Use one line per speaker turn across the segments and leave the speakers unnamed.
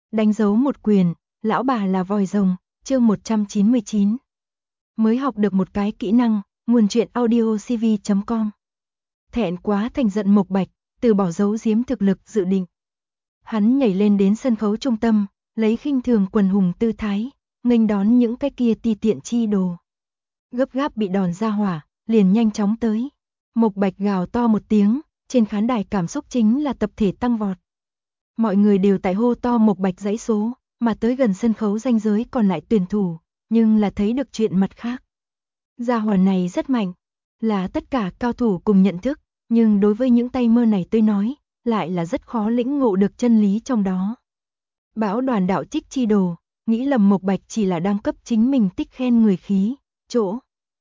Đánh dấu một quyền, lão bà là vòi rồng, chương 199. Mới học được một cái kỹ năng, nguồn truyện audiocv.com. Thẹn quá thành giận Mộc Bạch, từ bỏ giấu giếm thực lực dự định. Hắn nhảy lên đến sân khấu trung tâm, lấy khinh thường quần hùng tư thái, nghênh đón những cái kia ti tiện chi đồ. Gấp gáp bị đòn ra hỏa, liền nhanh chóng tới. Mộc Bạch gào to một tiếng, trên khán đài cảm xúc chính là tập thể tăng vọt. Mọi người đều tại hô to Mộc Bạch dãy số, mà tới gần sân khấu ranh giới còn lại tuyển thủ, nhưng là thấy được chuyện mặt khác. Gia hỏa này rất mạnh, là tất cả cao thủ cùng nhận thức, nhưng đối với những tay mơ này tôi nói, lại là rất khó lĩnh ngộ được chân lý trong đó. Bão đoàn đạo trích chi đồ, nghĩ lầm Mộc Bạch chỉ là đang cấp chính mình tích khen người khí, chỗ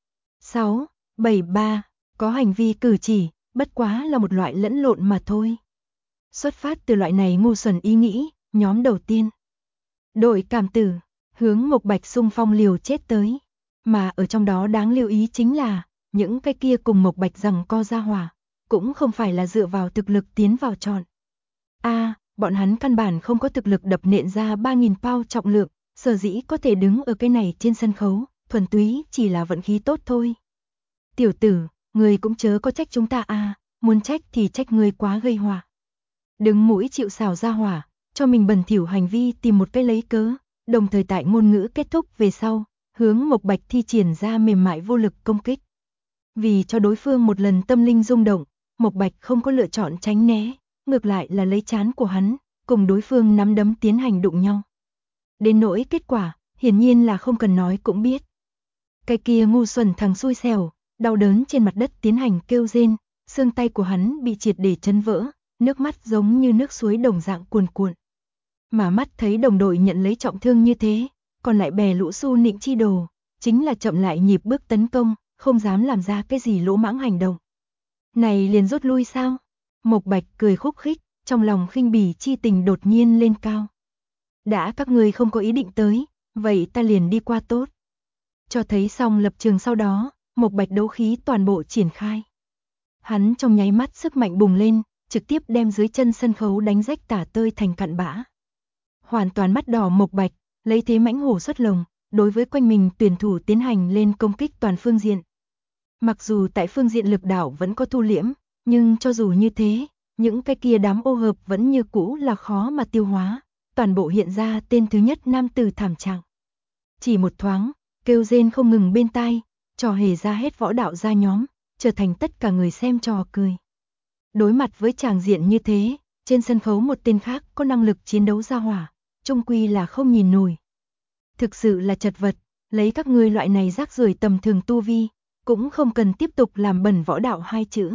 6, 7, 3, có hành vi cử chỉ, bất quá là một loại lẫn lộn mà thôi. Xuất phát từ loại này ngu xuẩn ý nghĩ, nhóm đầu tiên. Đội cảm tử, hướng Mộc Bạch xung phong liều chết tới. Mà ở trong đó đáng lưu ý chính là, những cái kia cùng Mộc Bạch rằng co ra hỏa, cũng không phải là dựa vào thực lực tiến vào chọn. Bọn hắn căn bản không có thực lực đập nện ra 3.000 pound trọng lượng, sở dĩ có thể đứng ở cái này trên sân khấu, thuần túy chỉ là vận khí tốt thôi. Tiểu tử, người cũng chớ có trách chúng ta muốn trách thì trách người quá gây họa. Đứng mũi chịu sào ra hỏa, cho mình bẩn thỉu hành vi tìm một cái lấy cớ, đồng thời tại ngôn ngữ kết thúc về sau, hướng Mộc Bạch thi triển ra mềm mại vô lực công kích. Vì cho đối phương một lần tâm linh rung động, Mộc Bạch không có lựa chọn tránh né, ngược lại là lấy trán của hắn, cùng đối phương nắm đấm tiến hành đụng nhau. Đến nỗi kết quả, hiển nhiên là không cần nói cũng biết. Cái kia ngu xuẩn thằng xui xẻo, đau đớn trên mặt đất tiến hành kêu rên, xương tay của hắn bị triệt để chấn vỡ, nước mắt giống như nước suối đồng dạng cuồn cuộn. Mà mắt thấy đồng đội nhận lấy trọng thương như thế, còn lại bè lũ su nịnh chi đồ, chính là chậm lại nhịp bước tấn công, không dám làm ra cái gì lỗ mãng hành động. Này liền rút lui sao? Mộc Bạch cười khúc khích, trong lòng khinh bỉ chi tình đột nhiên lên cao. Đã các ngươi không có ý định tới, vậy ta liền đi qua tốt. Cho thấy xong lập trường sau đó, Mộc Bạch đấu khí toàn bộ triển khai. Hắn trong nháy mắt sức mạnh bùng lên, trực tiếp đem dưới chân sân khấu đánh rách tả tơi thành cặn bã. Hoàn toàn mắt đỏ Mộc Bạch, lấy thế mãnh hổ xuất lồng, đối với quanh mình tuyển thủ tiến hành lên công kích toàn phương diện. Mặc dù tại phương diện lực đạo vẫn có thu liễm, nhưng cho dù như thế, những cái kia đám ô hợp vẫn như cũ là khó mà tiêu hóa, toàn bộ hiện ra tên thứ nhất nam tử thảm trạng. Chỉ một thoáng, kêu rên không ngừng bên tai, trò hề ra hết võ đạo gia nhóm, trở thành tất cả người xem trò cười. Đối mặt với tràng diện như thế, trên sân khấu một tên khác có năng lực chiến đấu ra hỏa, chung quy là không nhìn nổi. Thực sự là chật vật, lấy các ngươi loại này rác rưởi tầm thường tu vi, cũng không cần tiếp tục làm bẩn võ đạo hai chữ.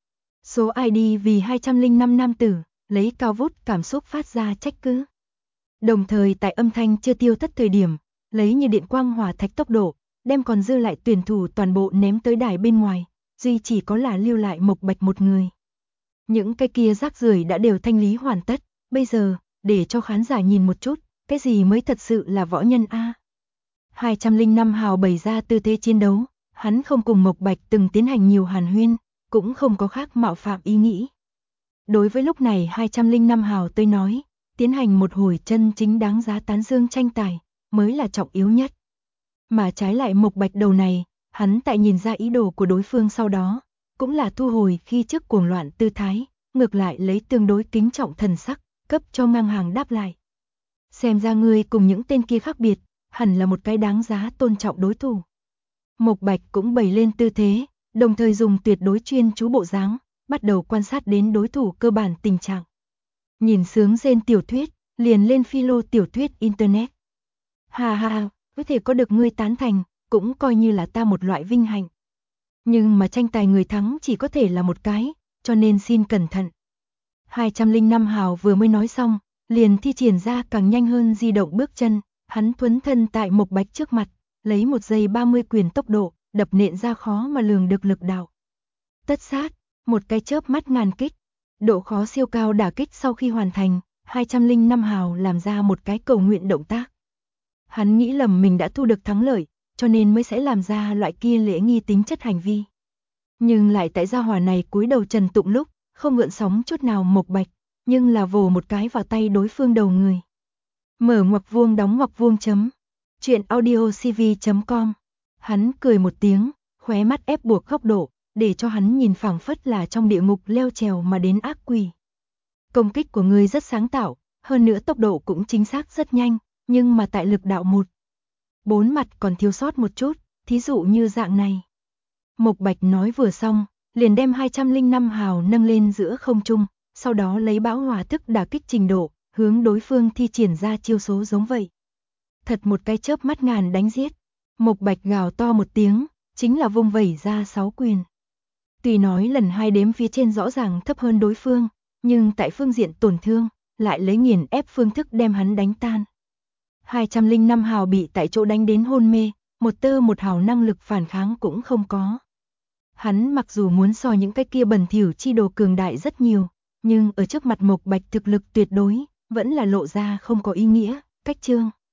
Số ID vì 205 nam tử, lấy cao vút cảm xúc phát ra trách cứ. Đồng thời tại âm thanh chưa tiêu thất thời điểm, lấy như điện quang hỏa thạch tốc độ, đem còn dư lại tuyển thủ toàn bộ ném tới đài bên ngoài, duy chỉ có là lưu lại Mộc Bạch một người. Những cái kia rác rưởi đã đều thanh lý hoàn tất, bây giờ, để cho khán giả nhìn một chút, cái gì mới thật sự là võ nhân 205 hào bày ra tư thế chiến đấu, hắn không cùng Mộc Bạch từng tiến hành nhiều hàn huyên, cũng không có khác mạo phạm ý nghĩ. Đối với lúc này 205 hào tôi nói, tiến hành một hồi chân chính đáng giá tán dương tranh tài, mới là trọng yếu nhất. Mà trái lại Mộc Bạch đầu này, hắn tại nhìn ra ý đồ của đối phương sau đó, cũng là thu hồi khi trước cuồng loạn tư thái, ngược lại lấy tương đối kính trọng thần sắc, cấp cho ngang hàng đáp lại. Xem ra ngươi cùng những tên kia khác biệt, hẳn là một cái đáng giá tôn trọng đối thủ. Mộc Bạch cũng bày lên tư thế, đồng thời dùng tuyệt đối chuyên chú bộ dáng, bắt đầu quan sát đến đối thủ cơ bản tình trạng. Nhìn sướng rên tiểu thuyết, liền lên philo tiểu thuyết internet. Có thể có được ngươi tán thành, cũng coi như là ta một loại vinh hạnh. Nhưng mà tranh tài người thắng chỉ có thể là một cái, cho nên xin cẩn thận. 205 hào vừa mới nói xong, liền thi triển ra càng nhanh hơn di động bước chân, hắn thuấn thân tại Mộc Bạch trước mặt, lấy 1 giây 30 quyền tốc độ, đập nện ra khó mà lường được lực đạo. Tất sát, một cái chớp mắt ngàn kích, độ khó siêu cao đả kích sau khi hoàn thành, 205 hào làm ra một cái cầu nguyện động tác. Hắn nghĩ lầm mình đã thu được thắng lợi, cho nên mới sẽ làm ra loại kia lễ nghi tính chất hành vi. Nhưng lại tại gia hỏa này cúi đầu trần tụng lúc, không gợn sóng chút nào Mộc Bạch, nhưng là vồ một cái vào tay đối phương đầu người. Mở ngoặc vuông đóng ngoặc vuông chấm. Chuyện audio cv.com. Hắn cười một tiếng, khóe mắt ép buộc góc độ, để cho hắn nhìn phảng phất là trong địa ngục leo trèo mà đến ác quỷ. Công kích của ngươi rất sáng tạo, hơn nữa tốc độ cũng chính xác rất nhanh, nhưng mà tại lực đạo 1/4 mặt còn thiếu sót một chút, thí dụ như dạng này. Mộc Bạch nói vừa xong, liền đem 205 hào nâng lên giữa không trung, sau đó lấy bão hỏa thức đả kích trình độ, hướng đối phương thi triển ra chiêu số giống vậy. Thật một cái chớp mắt ngàn đánh giết. Mộc Bạch gào to một tiếng, chính là vung vẩy ra 6 quyền. Tuy nói lần 2 đếm phía trên rõ ràng thấp hơn đối phương, nhưng tại phương diện tổn thương, lại lấy nghiền ép phương thức đem hắn đánh tan. 205 hào bị tại chỗ đánh đến hôn mê, một hào năng lực phản kháng cũng không có. Hắn mặc dù muốn so những cái kia bẩn thỉu chi đồ cường đại rất nhiều, nhưng ở trước mặt Mộc Bạch thực lực tuyệt đối, vẫn là lộ ra không có ý nghĩa, cách chương.